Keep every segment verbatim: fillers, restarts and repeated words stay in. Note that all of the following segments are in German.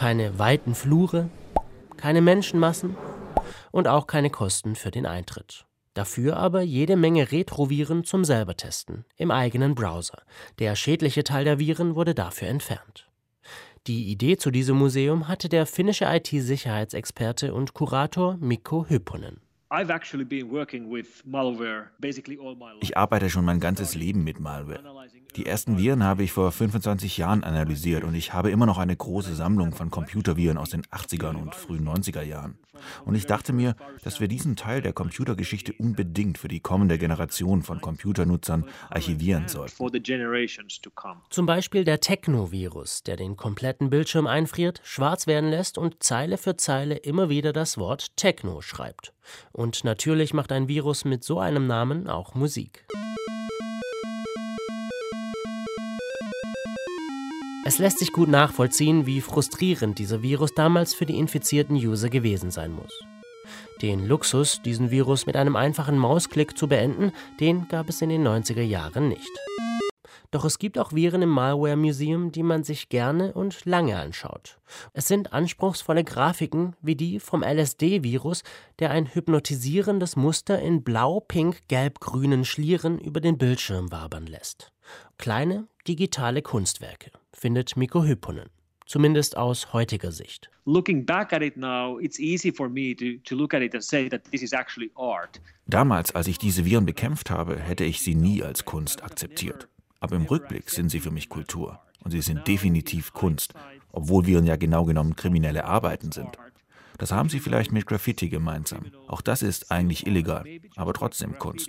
keine weiten Flure, keine Menschenmassen und auch keine Kosten für den Eintritt. Dafür aber jede Menge Retroviren zum Selbertesten im eigenen Browser. Der schädliche Teil der Viren wurde dafür entfernt. Die Idee zu diesem Museum hatte der finnische I T-Sicherheitsexperte und Kurator Mikko Hyppönen. Ich arbeite schon mein ganzes Leben mit Malware. Die ersten Viren habe ich vor fünfundzwanzig Jahren analysiert und ich habe immer noch eine große Sammlung von Computerviren aus den achtzigern und frühen neunziger Jahren. Und ich dachte mir, dass wir diesen Teil der Computergeschichte unbedingt für die kommende Generation von Computernutzern archivieren sollten. Zum Beispiel der Techno-Virus, der den kompletten Bildschirm einfriert, schwarz werden lässt und Zeile für Zeile immer wieder das Wort Techno schreibt. Und natürlich macht ein Virus mit so einem Namen auch Musik. Es lässt sich gut nachvollziehen, wie frustrierend dieser Virus damals für die infizierten User gewesen sein muss. Den Luxus, diesen Virus mit einem einfachen Mausklick zu beenden, den gab es in den neunziger Jahren nicht. Doch es gibt auch Viren im Malware Museum, die man sich gerne und lange anschaut. Es sind anspruchsvolle Grafiken wie die vom L S D-Virus, der ein hypnotisierendes Muster in blau-pink-gelb-grünen Schlieren über den Bildschirm wabern lässt. Kleine, digitale Kunstwerke, findet Mikko Hyppönen. Zumindest aus heutiger Sicht. Damals, als ich diese Viren bekämpft habe, hätte ich sie nie als Kunst akzeptiert. Aber im Rückblick sind sie für mich Kultur. Und sie sind definitiv Kunst, obwohl Viren ja genau genommen kriminelle Arbeiten sind. Das haben sie vielleicht mit Graffiti gemeinsam. Auch das ist eigentlich illegal, aber trotzdem Kunst.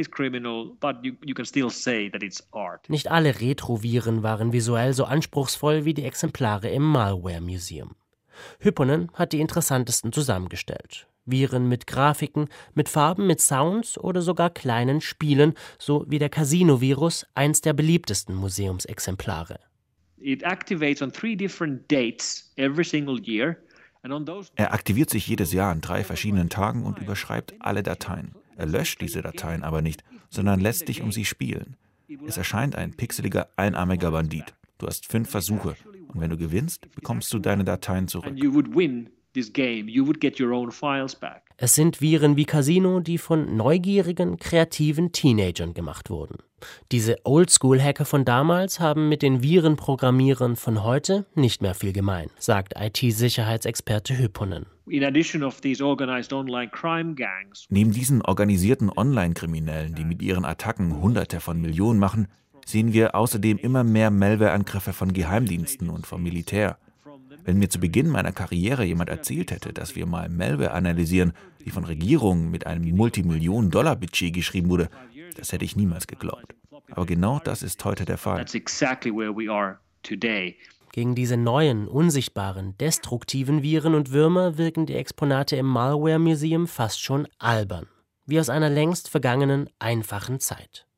Nicht alle Retroviren waren visuell so anspruchsvoll wie die Exemplare im Malware Museum. Hyppönen hat die interessantesten zusammengestellt. Viren mit Grafiken, mit Farben, mit Sounds oder sogar kleinen Spielen, so wie der Casino-Virus, eins der beliebtesten Museumsexemplare. Er aktiviert sich jedes Jahr an drei verschiedenen Tagen und überschreibt alle Dateien. Er löscht diese Dateien aber nicht, sondern lässt dich um sie spielen. Es erscheint ein pixeliger, einarmiger Bandit. Du hast fünf Versuche und wenn du gewinnst, bekommst du deine Dateien zurück. Es sind Viren wie Casino, die von neugierigen, kreativen Teenagern gemacht wurden. Diese Oldschool-Hacker von damals haben mit den Virenprogrammierern von heute nicht mehr viel gemein, sagt I T-Sicherheitsexperte Hyppönen. Neben diesen organisierten Online-Kriminellen, die mit ihren Attacken Hunderte von Millionen machen, sehen wir außerdem immer mehr Malware-Angriffe von Geheimdiensten und vom Militär. Wenn mir zu Beginn meiner Karriere jemand erzählt hätte, dass wir mal Malware analysieren, die von Regierungen mit einem Multimillionen-Dollar-Budget geschrieben wurde, das hätte ich niemals geglaubt. Aber genau das ist heute der Fall. Gegen diese neuen, unsichtbaren, destruktiven Viren und Würmer wirken die Exponate im Malware Museum fast schon albern, wie aus einer längst vergangenen, einfachen Zeit.